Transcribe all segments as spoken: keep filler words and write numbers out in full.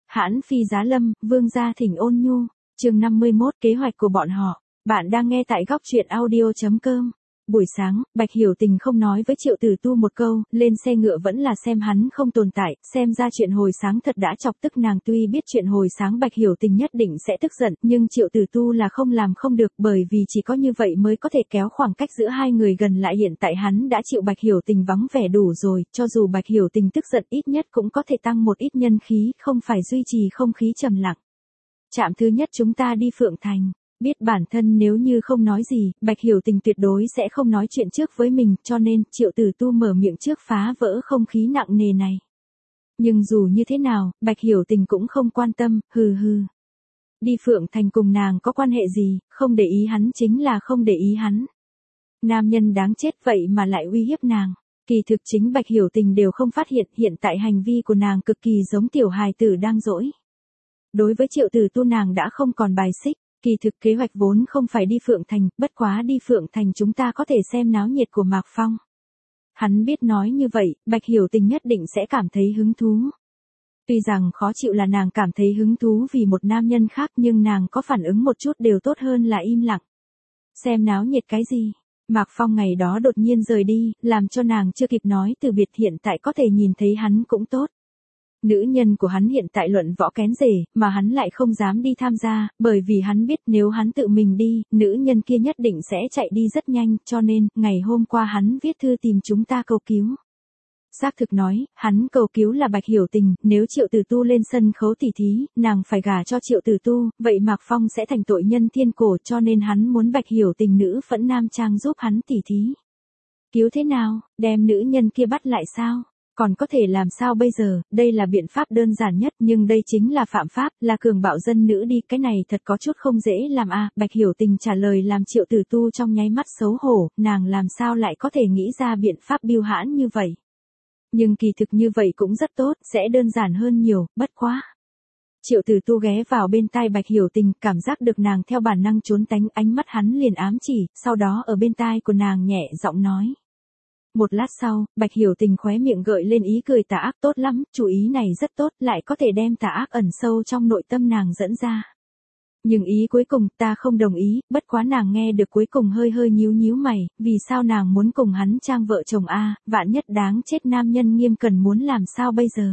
Hãn phi giá lâm, vương gia thỉnh ôn nhu. Chương năm mươi mốt, kế hoạch của bọn họ. Bạn đang nghe tại góc truyện audio chấm com. Buổi sáng, Bạch Hiểu Tình không nói với Triệu Tử Tu một câu, lên xe ngựa vẫn là xem hắn không tồn tại, xem ra chuyện hồi sáng thật đã chọc tức nàng. Tuy biết chuyện hồi sáng Bạch Hiểu Tình nhất định sẽ tức giận, nhưng Triệu Tử Tu là không làm không được, bởi vì chỉ có như vậy mới có thể kéo khoảng cách giữa hai người gần lại. Hiện tại hắn đã chịu Bạch Hiểu Tình vắng vẻ đủ rồi, cho dù Bạch Hiểu Tình tức giận ít nhất cũng có thể tăng một ít nhân khí, không phải duy trì không khí trầm lặng. Trạm thứ nhất chúng ta đi Phượng Thành. Biết bản thân nếu như không nói gì, Bạch Hiểu Tình tuyệt đối sẽ không nói chuyện trước với mình, cho nên Triệu Tử Tu mở miệng trước phá vỡ không khí nặng nề này. Nhưng dù như thế nào, Bạch Hiểu Tình cũng không quan tâm, hừ hừ. Đi Phượng Thành cùng nàng có quan hệ gì, không để ý hắn chính là không để ý hắn. Nam nhân đáng chết vậy mà lại uy hiếp nàng. Kỳ thực chính Bạch Hiểu Tình đều không phát hiện, hiện tại hành vi của nàng cực kỳ giống tiểu hài tử đang dỗi. Đối với Triệu Tử Tu nàng đã không còn bài xích. Kỳ thực kế hoạch vốn không phải đi Phượng Thành, bất quá đi Phượng Thành chúng ta có thể xem náo nhiệt của Mạc Phong. Hắn biết nói như vậy, Bạch Hiểu Tình nhất định sẽ cảm thấy hứng thú. Tuy rằng khó chịu là nàng cảm thấy hứng thú vì một nam nhân khác, nhưng nàng có phản ứng một chút đều tốt hơn là im lặng. Xem náo nhiệt cái gì? Mạc Phong ngày đó đột nhiên rời đi, làm cho nàng chưa kịp nói từ biệt, hiện tại có thể nhìn thấy hắn cũng tốt. Nữ nhân của hắn hiện tại luận võ kén rể, mà hắn lại không dám đi tham gia, bởi vì hắn biết nếu hắn tự mình đi, nữ nhân kia nhất định sẽ chạy đi rất nhanh, cho nên, ngày hôm qua hắn viết thư tìm chúng ta cầu cứu. Xác thực nói, hắn cầu cứu là Bạch Hiểu Tình, nếu Triệu Tử Tu lên sân khấu tỉ thí, nàng phải gả cho Triệu Tử Tu, vậy Mạc Phong sẽ thành tội nhân thiên cổ, cho nên hắn muốn Bạch Hiểu Tình nữ phẫn nam trang giúp hắn tỉ thí. Cứu thế nào, đem nữ nhân kia bắt lại sao? Còn có thể làm sao bây giờ, đây là biện pháp đơn giản nhất, nhưng đây chính là phạm pháp, là cường bạo dân nữ đi, cái này thật có chút không dễ làm à. Bạch Hiểu Tình trả lời làm Triệu Tử Tu trong nháy mắt xấu hổ, nàng làm sao lại có thể nghĩ ra biện pháp bưu hãn như vậy. Nhưng kỳ thực như vậy cũng rất tốt, sẽ đơn giản hơn nhiều, bất quá. Triệu Tử Tu ghé vào bên tai Bạch Hiểu Tình, cảm giác được nàng theo bản năng trốn tránh, ánh mắt hắn liền ám chỉ, sau đó ở bên tai của nàng nhẹ giọng nói. Một lát sau, Bạch Hiểu Tình khóe miệng gợi lên ý cười tà ác, tốt lắm, chủ ý này rất tốt, lại có thể đem tà ác ẩn sâu trong nội tâm nàng dẫn ra. Nhưng ý cuối cùng ta không đồng ý, bất quá nàng nghe được cuối cùng hơi hơi nhíu nhíu mày, vì sao nàng muốn cùng hắn trang vợ chồng a, vạn nhất đáng chết nam nhân Nghiêm Cần muốn làm sao bây giờ?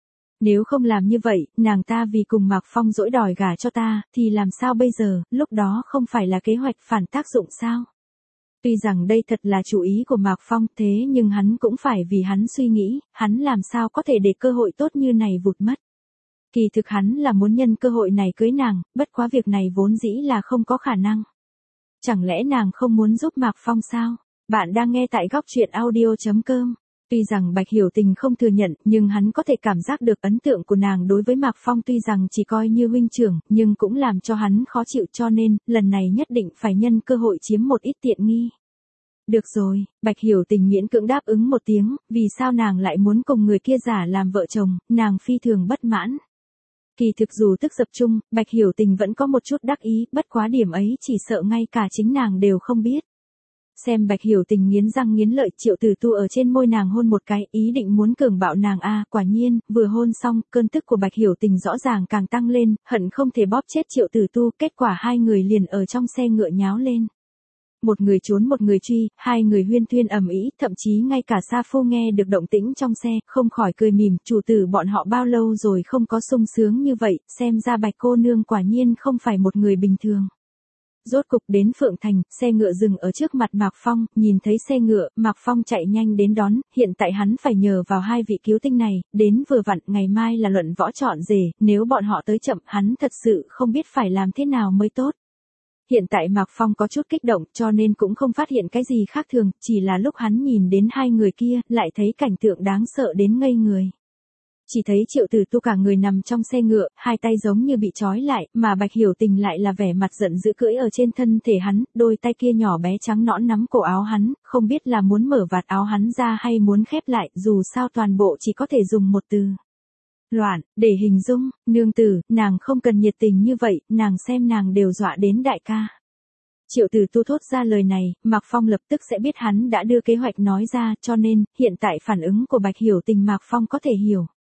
Nếu không làm như vậy, nàng ta vì cùng Mạc Phong dỗi đòi gả cho ta, thì làm sao bây giờ, lúc đó không phải là kế hoạch phản tác dụng sao? Tuy rằng đây thật là chủ ý của Mạc Phong, thế nhưng hắn cũng phải vì hắn suy nghĩ, hắn làm sao có thể để cơ hội tốt như này vụt mất. Kỳ thực hắn là muốn nhân cơ hội này cưới nàng, bất quá việc này vốn dĩ là không có khả năng. Chẳng lẽ nàng không muốn giúp Mạc Phong sao? Bạn đang nghe tại góc truyện audio chấm com. Tuy rằng Bạch Hiểu Tình không thừa nhận, nhưng hắn có thể cảm giác được ấn tượng của nàng đối với Mạc Phong tuy rằng chỉ coi như huynh trưởng, nhưng cũng làm cho hắn khó chịu, cho nên, lần này nhất định phải nhân cơ hội chiếm một ít tiện nghi. Được rồi, Bạch Hiểu Tình miễn cưỡng đáp ứng một tiếng, vì sao nàng lại muốn cùng người kia giả làm vợ chồng, nàng phi thường bất mãn. Kỳ thực dù tức dập chung, Bạch Hiểu Tình vẫn có một chút đắc ý, bất quá điểm ấy chỉ sợ ngay cả chính nàng đều không biết. Xem Bạch Hiểu Tình nghiến răng nghiến lợi, Triệu Tử Tu ở trên môi nàng hôn một cái, ý định muốn cường bạo nàng a, quả nhiên, vừa hôn xong, cơn tức của Bạch Hiểu Tình rõ ràng càng tăng lên, hận không thể bóp chết Triệu Tử Tu, kết quả hai người liền ở trong xe ngựa nháo lên. Một người trốn một người truy, hai người huyên thuyên ầm ĩ, thậm chí ngay cả Sa Phu nghe được động tĩnh trong xe, không khỏi cười mỉm, chủ tử bọn họ bao lâu rồi không có sung sướng như vậy, xem ra Bạch cô nương quả nhiên không phải một người bình thường. Rốt cục đến Phượng Thành, xe ngựa dừng ở trước mặt Mạc Phong, nhìn thấy xe ngựa, Mạc Phong chạy nhanh đến đón, hiện tại hắn phải nhờ vào hai vị cứu tinh này, đến vừa vặn, ngày mai là luận võ chọn rể, nếu bọn họ tới chậm, hắn thật sự không biết phải làm thế nào mới tốt. Hiện tại Mạc Phong có chút kích động, cho nên cũng không phát hiện cái gì khác thường, chỉ là lúc hắn nhìn đến hai người kia, lại thấy cảnh tượng đáng sợ đến ngây người. Chỉ thấy Triệu Tử Tu cả người nằm trong xe ngựa, hai tay giống như bị trói lại, mà Bạch Hiểu Tình lại là vẻ mặt giận dữ cưỡi ở trên thân thể hắn, đôi tay kia nhỏ bé trắng nõn nắm cổ áo hắn, không biết là muốn mở vạt áo hắn ra hay muốn khép lại, dù sao toàn bộ chỉ có thể dùng một từ. Loạn, để hình dung, nương tử, nàng không cần nhiệt tình như vậy, nàng xem nàng đều dọa đến đại ca. Triệu Tử Tu thốt ra lời này, Mạc Phong lập tức sẽ biết hắn đã đưa kế hoạch nói ra, cho nên, hiện tại phản ứng của Bạch Hiểu Tình Mạc Phong có thể hiểu.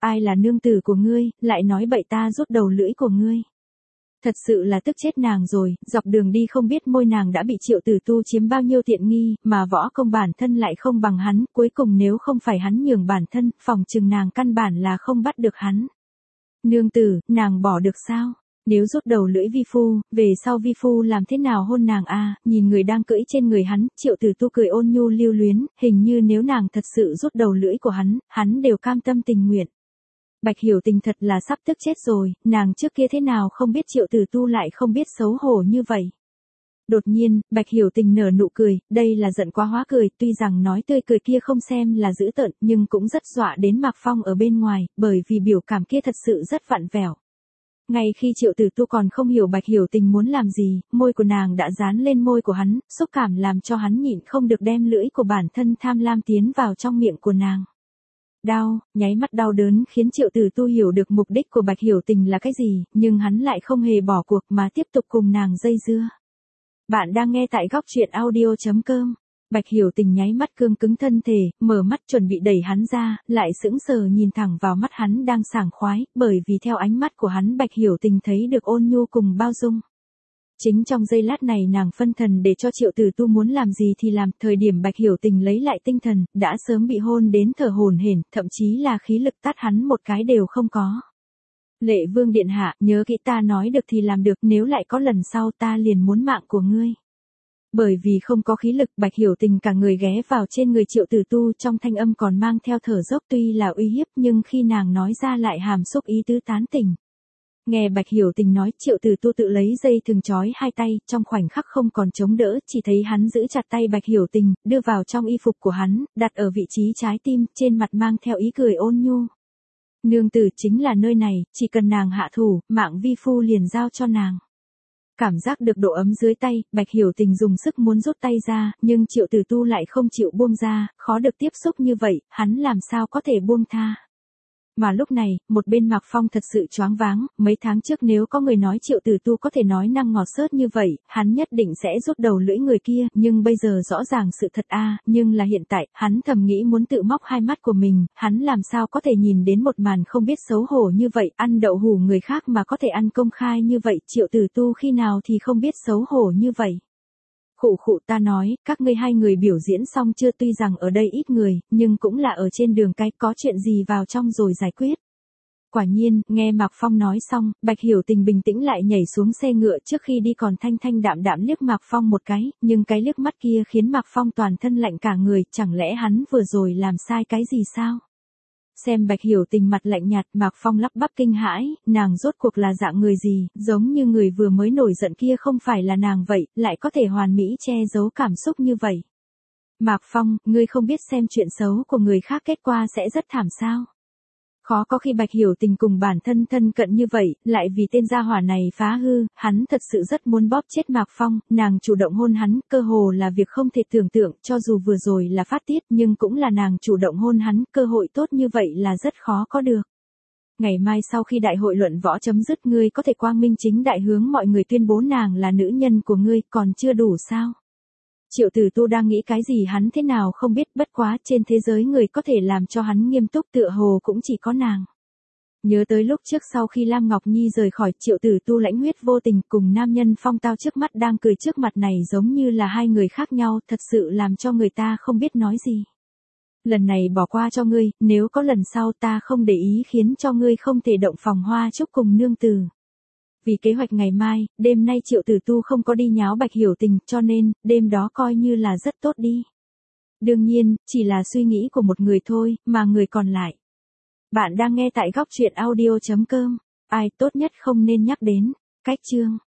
ai là nương tử của ngươi, lại nói bậy ta rút đầu lưỡi của ngươi. Thật sự là tức chết nàng rồi, dọc đường đi không biết môi nàng đã bị Triệu Tử Tu chiếm bao nhiêu tiện nghi, mà võ công bản thân lại không bằng hắn, cuối cùng nếu không phải hắn nhường bản thân, phòng chừng nàng căn bản là không bắt được hắn. Nương tử, nàng bỏ được sao? Nếu rút đầu lưỡi vi phu, về sau vi phu làm thế nào hôn nàng a? Nhìn người đang cưỡi trên người hắn, Triệu Tử Tu cười ôn nhu lưu luyến, hình như nếu nàng thật sự rút đầu lưỡi của hắn, hắn đều cam tâm tình nguyện. Bạch Hiểu Tình thật là sắp tức chết rồi, nàng trước kia thế nào không biết Triệu Tử Tu lại không biết xấu hổ như vậy. Đột nhiên, Bạch Hiểu Tình nở nụ cười, đây là giận quá hóa cười, tuy rằng nói tươi cười kia không xem là dữ tợn, nhưng cũng rất dọa đến Mạc Phong ở bên ngoài, bởi vì biểu cảm kia thật sự rất vặn vẹo. Ngay khi Triệu Tử Tu còn không hiểu Bạch Hiểu Tình muốn làm gì, môi của nàng đã dán lên môi của hắn, xúc cảm làm cho hắn nhịn không được đem lưỡi của bản thân tham lam tiến vào trong miệng của nàng. Đau, nháy mắt đau đớn khiến Triệu Tử Tu hiểu được mục đích của Bạch Hiểu Tình là cái gì, nhưng hắn lại không hề bỏ cuộc mà tiếp tục cùng nàng dây dưa. Bạn đang nghe tại góc truyện audio chấm com. Bạch Hiểu Tình nháy mắt cương cứng thân thể, mở mắt chuẩn bị đẩy hắn ra, lại sững sờ nhìn thẳng vào mắt hắn đang sảng khoái, bởi vì theo ánh mắt của hắn Bạch Hiểu Tình thấy được ôn nhu cùng bao dung. Chính trong giây lát này nàng phân thần để cho Triệu Tử Tu muốn làm gì thì làm, thời điểm Bạch Hiểu Tình lấy lại tinh thần, đã sớm bị hôn đến thở hổn hển, thậm chí là khí lực tát hắn một cái đều không có. Lệ Vương điện hạ, nhớ kỹ ta nói được thì làm được, nếu lại có lần sau ta liền muốn mạng của ngươi. Bởi vì không có khí lực, Bạch Hiểu Tình cả người ghé vào trên người Triệu Tử Tu, trong thanh âm còn mang theo thở dốc, tuy là uy hiếp nhưng khi nàng nói ra lại hàm xúc ý tứ tán tỉnh. Nghe Bạch Hiểu Tình nói, Triệu Tử Tu tự lấy dây thừng trói hai tay, trong khoảnh khắc không còn chống đỡ, chỉ thấy hắn giữ chặt tay Bạch Hiểu Tình, đưa vào trong y phục của hắn, đặt ở vị trí trái tim, trên mặt mang theo ý cười ôn nhu. Nương tử chính là nơi này, chỉ cần nàng hạ thủ, mạng vi phu liền giao cho nàng. Cảm giác được độ ấm dưới tay, Bạch Hiểu Tình dùng sức muốn rút tay ra, nhưng Triệu Tử Tu lại không chịu buông ra, khó được tiếp xúc như vậy, hắn làm sao có thể buông tha. Mà lúc này, một bên Mạc Phong thật sự choáng váng, mấy tháng trước nếu có người nói Triệu Tử Tu có thể nói năng ngọt xớt như vậy, hắn nhất định sẽ rút đầu lưỡi người kia, nhưng bây giờ rõ ràng sự thật a, nhưng là hiện tại, hắn thầm nghĩ muốn tự móc hai mắt của mình, hắn làm sao có thể nhìn đến một màn không biết xấu hổ như vậy, ăn đậu hủ người khác mà có thể ăn công khai như vậy, Triệu Tử Tu khi nào thì không biết xấu hổ như vậy. Khụ khụ, ta nói, các ngươi hai người biểu diễn xong chưa, tuy rằng ở đây ít người, nhưng cũng là ở trên đường cái, có chuyện gì vào trong rồi giải quyết. Quả nhiên, nghe Mạc Phong nói xong, Bạch Hiểu Tình bình tĩnh lại nhảy xuống xe ngựa, trước khi đi còn thanh thanh đạm đạm liếc Mạc Phong một cái, nhưng cái liếc mắt kia khiến Mạc Phong toàn thân lạnh cả người, chẳng lẽ hắn vừa rồi làm sai cái gì sao? Xem Bạch Hiểu Tình mặt lạnh nhạt, Mạc Phong lắp bắp kinh hãi, nàng rốt cuộc là dạng người gì, giống như người vừa mới nổi giận kia không phải là nàng vậy, lại có thể hoàn mỹ che giấu cảm xúc như vậy. Mạc Phong, ngươi không biết xem chuyện xấu của người khác kết quả sẽ rất thảm sao? Khó có khi Bạch Hiểu Tình cùng bản thân thân cận như vậy, lại vì tên gia hỏa này phá hư, hắn thật sự rất muốn bóp chết Mạc Phong, nàng chủ động hôn hắn, cơ hồ là việc không thể tưởng tượng, cho dù vừa rồi là phát tiết, nhưng cũng là nàng chủ động hôn hắn, cơ hội tốt như vậy là rất khó có được. Ngày mai sau khi đại hội luận võ chấm dứt, ngươi có thể quang minh chính đại hướng mọi người tuyên bố nàng là nữ nhân của ngươi, còn chưa đủ sao? Triệu Tử Tu đang nghĩ cái gì hắn thế nào không biết, bất quá trên thế giới người có thể làm cho hắn nghiêm túc tựa hồ cũng chỉ có nàng. Nhớ tới lúc trước sau khi Lam Ngọc Nhi rời khỏi, Triệu Tử Tu lãnh huyết vô tình cùng nam nhân phong tao trước mắt đang cười trước mặt này giống như là hai người khác nhau, thật sự làm cho người ta không biết nói gì. Lần này bỏ qua cho ngươi, nếu có lần sau ta không để ý khiến cho ngươi không thể động phòng hoa chúc cùng nương tử. Vì kế hoạch ngày mai, đêm nay Triệu Tử Tu không có đi nháo Bạch Hiểu Tình, cho nên, đêm đó coi như là rất tốt đi. Đương nhiên, chỉ là suy nghĩ của một người thôi, mà người còn lại. Bạn đang nghe tại góc truyện audio chấm com. Ai tốt nhất không nên nhắc đến. Cách chương.